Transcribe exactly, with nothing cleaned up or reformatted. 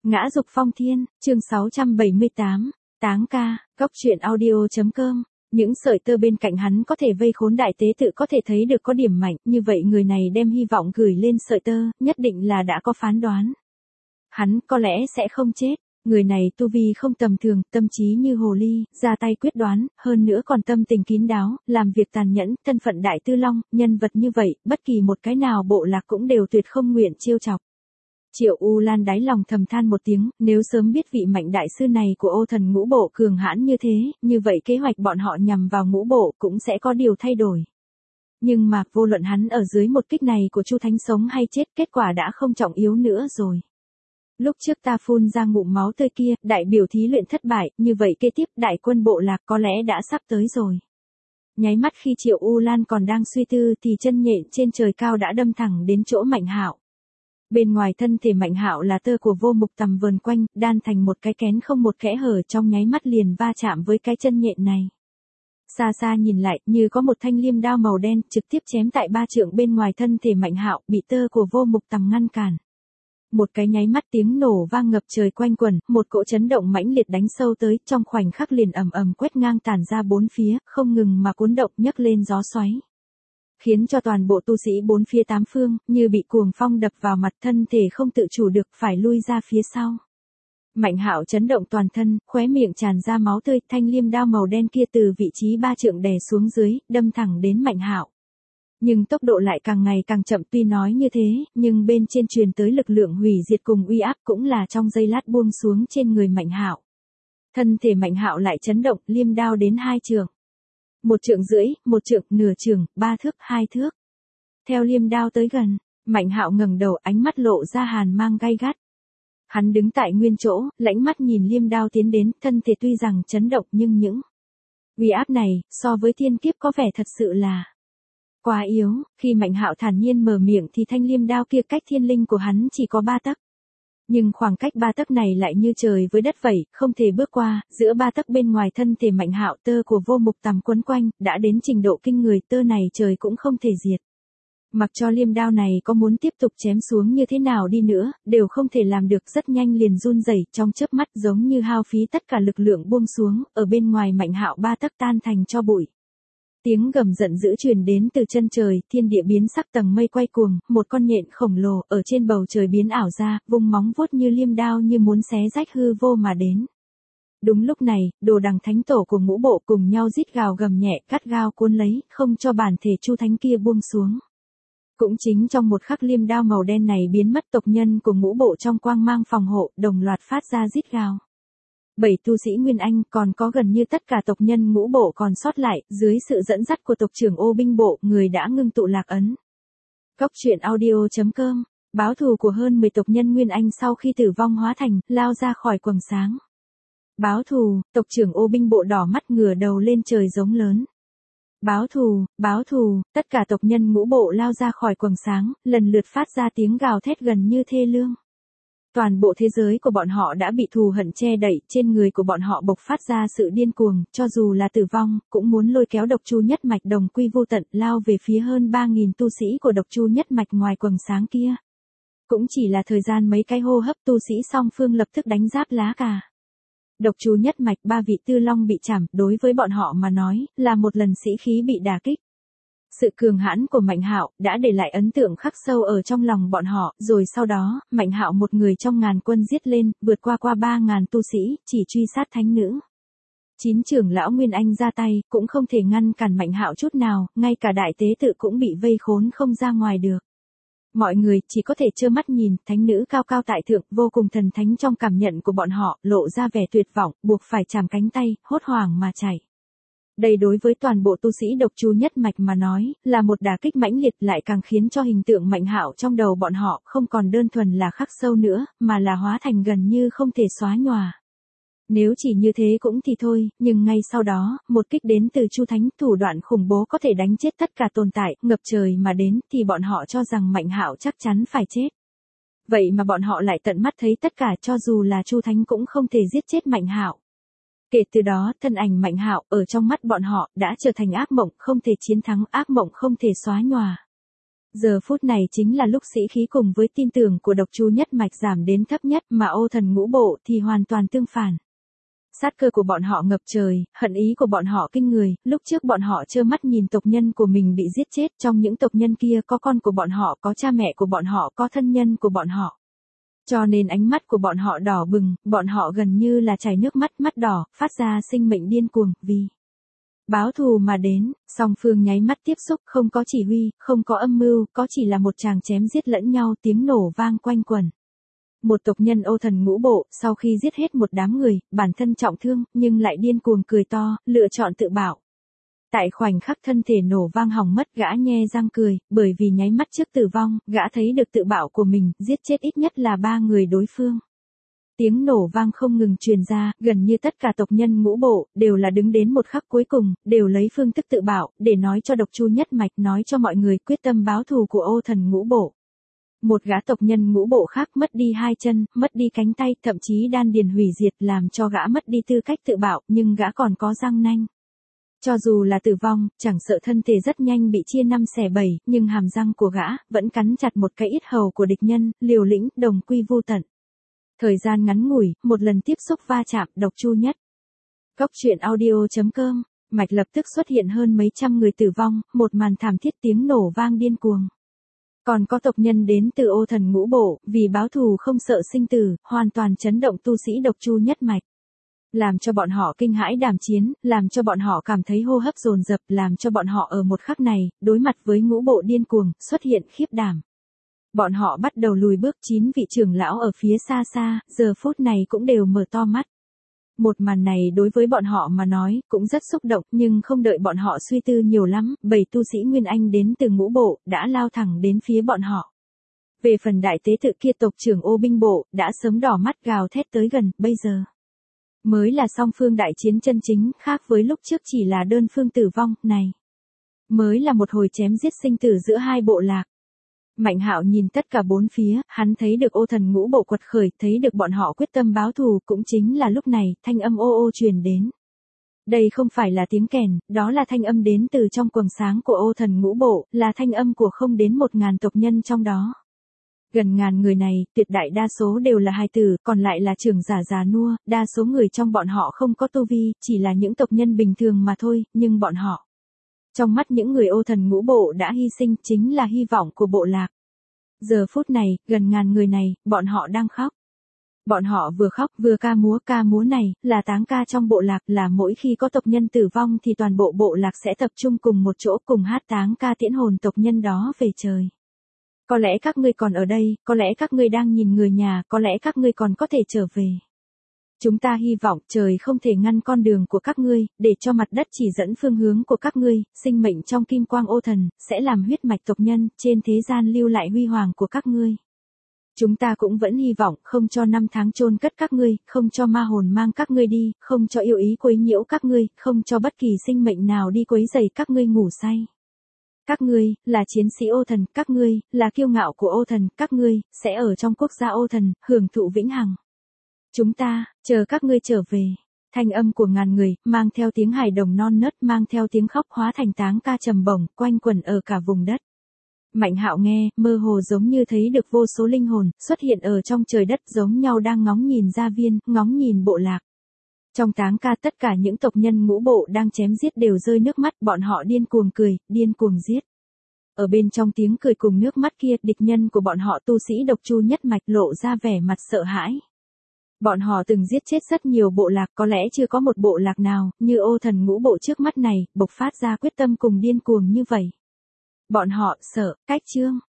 Ngã dục phong thiên, chương sáu trăm bảy mươi tám, táng ca, góc truyện audio.com. Những sợi tơ bên cạnh hắn có thể vây khốn đại tế tự có thể thấy được có điểm mạnh, như vậy người này đem hy vọng gửi lên sợi tơ, nhất định là đã có phán đoán. Hắn có lẽ sẽ không chết, người này tu vi không tầm thường, tâm trí như hồ ly, ra tay quyết đoán, hơn nữa còn tâm tình kín đáo, làm việc tàn nhẫn, thân phận đại tư long, nhân vật như vậy, bất kỳ một cái nào bộ lạc cũng đều tuyệt không nguyện trêu chọc. Triệu U Lan đáy lòng thầm than một tiếng, nếu sớm biết vị mạnh đại sư này của Ô Thần ngũ bộ cường hãn như thế, như vậy kế hoạch bọn họ nhằm vào ngũ bộ cũng sẽ có điều thay đổi. Nhưng mà, vô luận hắn ở dưới một kích này của Chu Thánh sống hay chết, kết quả đã không trọng yếu nữa rồi. Lúc trước ta phun ra ngụm máu tươi kia, đại biểu thí luyện thất bại, như vậy kế tiếp đại quân bộ lạc có lẽ đã sắp tới rồi. Nháy mắt khi Triệu U Lan còn đang suy tư thì chân nhện trên trời cao đã đâm thẳng đến chỗ Mạnh Hạo. Bên ngoài thân thể Mạnh Hạo là tơ của Vô Mục Tầm vờn quanh, đan thành một cái kén không một kẽ hở, trong nháy mắt liền va chạm với cái chân nhện này. Xa xa nhìn lại, như có một thanh liêm đao màu đen trực tiếp chém tại ba trượng bên ngoài thân thể Mạnh Hạo, bị tơ của Vô Mục Tầm ngăn cản. Một cái nháy mắt tiếng nổ vang ngập trời quanh quẩn, một cỗ chấn động mãnh liệt đánh sâu tới, trong khoảnh khắc liền ầm ầm quét ngang tản ra bốn phía, không ngừng mà cuốn động nhấc lên gió xoáy. Khiến cho toàn bộ tu sĩ bốn phía tám phương, như bị cuồng phong đập vào mặt, thân thể không tự chủ được phải lui ra phía sau. Mạnh Hạo chấn động toàn thân, khóe miệng tràn ra máu tươi, thanh liêm đao màu đen kia từ vị trí ba trượng đè xuống dưới, đâm thẳng đến Mạnh Hạo. Nhưng tốc độ lại càng ngày càng chậm, tuy nói như thế, nhưng bên trên truyền tới lực lượng hủy diệt cùng uy áp cũng là trong giây lát buông xuống trên người Mạnh Hạo. Thân thể Mạnh Hạo lại chấn động, liêm đao đến hai trượng. Một trượng rưỡi, một trượng, nửa trượng, ba thước, hai thước. Theo liêm đao tới gần, Mạnh Hạo ngẩng đầu, ánh mắt lộ ra hàn mang gay gắt. Hắn đứng tại nguyên chỗ, lãnh mắt nhìn liêm đao tiến đến, thân thể tuy rằng chấn động nhưng những uy áp này, so với thiên kiếp có vẻ thật sự là quá yếu. Khi Mạnh Hạo thản nhiên mở miệng thì thanh liêm đao kia cách thiên linh của hắn chỉ có ba tấc. Nhưng khoảng cách ba tấc này lại như trời với đất vậy, không thể bước qua, giữa ba tấc bên ngoài thân thể Mạnh Hạo tơ của Vô Mục Tầm quấn quanh, đã đến trình độ kinh người, tơ này trời cũng không thể diệt. Mặc cho liêm đao này có muốn tiếp tục chém xuống như thế nào đi nữa, đều không thể làm được, rất nhanh liền run rẩy, trong chớp mắt giống như hao phí tất cả lực lượng buông xuống, ở bên ngoài Mạnh Hạo ba tấc tan thành tro bụi. Tiếng gầm giận dữ truyền đến từ chân trời, thiên địa biến sắc, tầng mây quay cuồng, một con nhện khổng lồ ở trên bầu trời biến ảo ra, vung móng vuốt như liêm đao như muốn xé rách hư vô mà đến. Đúng lúc này, Đồ Đằng thánh tổ của ngũ bộ cùng nhau rít gào gầm nhẹ, cắt gao cuốn lấy, không cho bản thể Chu Thánh kia buông xuống. Cũng chính trong một khắc liêm đao màu đen này biến mất, tộc nhân của ngũ bộ trong quang mang phòng hộ, đồng loạt phát ra rít gào. Bảy tu sĩ Nguyên Anh, còn có gần như tất cả tộc nhân ngũ bộ còn sót lại, dưới sự dẫn dắt của tộc trưởng Ô binh bộ, người đã ngưng tụ lạc ấn. Góc truyện audio.com, báo thù của hơn mười tộc nhân Nguyên Anh sau khi tử vong hóa thành, lao ra khỏi quầng sáng. Báo thù, tộc trưởng Ô binh bộ đỏ mắt ngửa đầu lên trời giống lớn. Báo thù, báo thù, tất cả tộc nhân ngũ bộ lao ra khỏi quầng sáng, lần lượt phát ra tiếng gào thét gần như thê lương. Toàn bộ thế giới của bọn họ đã bị thù hận che đậy, trên người của bọn họ bộc phát ra sự điên cuồng, cho dù là tử vong, cũng muốn lôi kéo Độc Chu Nhất Mạch đồng quy vô tận, lao về phía hơn ba nghìn tu sĩ của Độc Chu Nhất Mạch ngoài quầng sáng kia. Cũng chỉ là thời gian mấy cái hô hấp, tu sĩ song phương lập tức đánh giáp lá cà. Độc Chu Nhất Mạch ba vị tư long bị chảm, đối với bọn họ mà nói, là một lần sĩ khí bị đả kích. Sự cường hãn của Mạnh Hạo đã để lại ấn tượng khắc sâu ở trong lòng bọn họ, rồi sau đó, Mạnh Hạo một người trong ngàn quân giết lên, vượt qua qua ba ngàn tu sĩ, chỉ truy sát thánh nữ. Chín trưởng lão Nguyên Anh ra tay, cũng không thể ngăn cản Mạnh Hạo chút nào, ngay cả đại tế tự cũng bị vây khốn không ra ngoài được. Mọi người chỉ có thể trơ mắt nhìn, thánh nữ cao cao tại thượng, vô cùng thần thánh trong cảm nhận của bọn họ, lộ ra vẻ tuyệt vọng, buộc phải chạm cánh tay, hốt hoảng mà chạy. Đây đối với toàn bộ tu sĩ Độc Chu Nhất Mạch mà nói, là một đả kích mãnh liệt, lại càng khiến cho hình tượng Mạnh Hạo trong đầu bọn họ không còn đơn thuần là khắc sâu nữa, mà là hóa thành gần như không thể xóa nhòa. Nếu chỉ như thế cũng thì thôi, nhưng ngay sau đó, một kích đến từ Chu Thánh, thủ đoạn khủng bố có thể đánh chết tất cả tồn tại, ngập trời mà đến, thì bọn họ cho rằng Mạnh Hạo chắc chắn phải chết. Vậy mà bọn họ lại tận mắt thấy tất cả, cho dù là Chu Thánh cũng không thể giết chết Mạnh Hạo. Kể từ đó, thân ảnh Mạnh Hạo ở trong mắt bọn họ đã trở thành ác mộng không thể chiến thắng, ác mộng không thể xóa nhòa. Giờ phút này chính là lúc sĩ khí cùng với tin tưởng của độc chu nhất mạch giảm đến thấp nhất, mà Ô Thần Ngũ Bộ thì hoàn toàn tương phản. Sát cơ của bọn họ ngập trời, hận ý của bọn họ kinh người, lúc trước bọn họ trơ mắt nhìn tộc nhân của mình bị giết chết, trong những tộc nhân kia có con của bọn họ, có cha mẹ của bọn họ, có thân nhân của bọn họ. Cho nên ánh mắt của bọn họ đỏ bừng, bọn họ gần như là chảy nước mắt, mắt đỏ, phát ra sinh mệnh điên cuồng, vì báo thù mà đến. Song phương nháy mắt tiếp xúc, không có chỉ huy, không có âm mưu, có chỉ là một tràng chém giết lẫn nhau, tiếng nổ vang quanh quẩn. Một tộc nhân Ô Thần Ngũ Bộ, sau khi giết hết một đám người, bản thân trọng thương, nhưng lại điên cuồng cười to, lựa chọn tự bạo. Tại khoảnh khắc thân thể nổ vang hỏng mất, gã nhe răng cười, bởi vì nháy mắt trước tử vong, gã thấy được tự bạo của mình, giết chết ít nhất là ba người đối phương. Tiếng nổ vang không ngừng truyền ra, gần như tất cả tộc nhân Ngũ Bộ, đều là đứng đến một khắc cuối cùng, đều lấy phương thức tự bạo, để nói cho độc chu nhất mạch, nói cho mọi người quyết tâm báo thù của Ô Thần Ngũ Bộ. Một gã tộc nhân Ngũ Bộ khác mất đi hai chân, mất đi cánh tay, thậm chí đan điền hủy diệt, làm cho gã mất đi tư cách tự bạo, nhưng gã còn có răng nanh. Cho dù là tử vong, chẳng sợ thân thể rất nhanh bị chia năm xẻ bảy, nhưng hàm răng của gã vẫn cắn chặt một cái yết hầu của địch nhân, liều lĩnh, đồng quy vô tận. Thời gian ngắn ngủi, một lần tiếp xúc va chạm, độc chu nhất. Góc truyện audio chấm com, mạch lập tức xuất hiện hơn mấy trăm người tử vong, một màn thảm thiết, tiếng nổ vang điên cuồng. Còn có tộc nhân đến từ Ô Thần Ngũ Bộ, vì báo thù không sợ sinh tử, hoàn toàn chấn động tu sĩ độc chu nhất mạch. Làm cho bọn họ kinh hãi đảm chiến, làm cho bọn họ cảm thấy hô hấp dồn dập, làm cho bọn họ ở một khắc này, đối mặt với Ngũ Bộ điên cuồng, xuất hiện khiếp đảm. Bọn họ bắt đầu lùi bước, chín vị trưởng lão ở phía xa xa, giờ phút này cũng đều mở to mắt. Một màn này đối với bọn họ mà nói, cũng rất xúc động, nhưng không đợi bọn họ suy tư nhiều lắm, bảy tu sĩ Nguyên Anh đến từ Ngũ Bộ, đã lao thẳng đến phía bọn họ. Về phần đại tế tự kia, tộc trưởng Ô Binh Bộ, đã sớm đỏ mắt gào thét tới gần, bây giờ mới là song phương đại chiến chân chính, khác với lúc trước chỉ là đơn phương tử vong, này mới là một hồi chém giết sinh tử giữa hai bộ lạc. Mạnh Hạo nhìn tất cả bốn phía, hắn thấy được Ô Thần Ngũ Bộ quật khởi, thấy được bọn họ quyết tâm báo thù, cũng chính là lúc này, thanh âm ô ô truyền đến. Đây không phải là tiếng kèn, đó là thanh âm đến từ trong quầng sáng của Ô Thần Ngũ Bộ, là thanh âm của không đến một ngàn tộc nhân trong đó. Gần ngàn người này, tuyệt đại đa số đều là hài tử, còn lại là trưởng giả già nua, đa số người trong bọn họ không có tu vi, chỉ là những tộc nhân bình thường mà thôi, nhưng bọn họ, trong mắt những người Ô Thần Ngũ Bộ đã hy sinh, chính là hy vọng của bộ lạc. Giờ phút này, gần ngàn người này, bọn họ đang khóc. Bọn họ vừa khóc vừa ca múa, ca múa này, là táng ca trong bộ lạc, là mỗi khi có tộc nhân tử vong thì toàn bộ bộ lạc sẽ tập trung cùng một chỗ, cùng hát táng ca tiễn hồn tộc nhân đó về trời. Có lẽ các ngươi còn ở đây, có lẽ các ngươi đang nhìn người nhà, có lẽ các ngươi còn có thể trở về. Chúng ta hy vọng trời không thể ngăn con đường của các ngươi, để cho mặt đất chỉ dẫn phương hướng của các ngươi, sinh mệnh trong kim quang Ô Thần, sẽ làm huyết mạch tộc nhân, trên thế gian lưu lại huy hoàng của các ngươi. Chúng ta cũng vẫn hy vọng không cho năm tháng chôn cất các ngươi, không cho ma hồn mang các ngươi đi, không cho yêu ý quấy nhiễu các ngươi, không cho bất kỳ sinh mệnh nào đi quấy rầy các ngươi ngủ say. Các ngươi, là chiến sĩ Ô Thần, các ngươi, là kiêu ngạo của Ô Thần, các ngươi, sẽ ở trong quốc gia Ô Thần, hưởng thụ vĩnh hằng. Chúng ta, chờ các ngươi trở về. Thanh âm của ngàn người, mang theo tiếng hài đồng non nớt, mang theo tiếng khóc hóa thành táng ca trầm bổng, quanh quẩn ở cả vùng đất. Mạnh Hạo nghe, mơ hồ giống như thấy được vô số linh hồn, xuất hiện ở trong trời đất giống nhau đang ngóng nhìn gia viên, ngóng nhìn bộ lạc. Trong táng ca tất cả những tộc nhân Ngũ Bộ đang chém giết đều rơi nước mắt, bọn họ điên cuồng cười, điên cuồng giết. Ở bên trong tiếng cười cùng nước mắt kia, địch nhân của bọn họ tu sĩ độc chu nhất mạch lộ ra vẻ mặt sợ hãi. Bọn họ từng giết chết rất nhiều bộ lạc, có lẽ chưa có một bộ lạc nào, như Ô Thần Ngũ Bộ trước mắt này, bộc phát ra quyết tâm cùng điên cuồng như vậy. Bọn họ sợ, cách chương.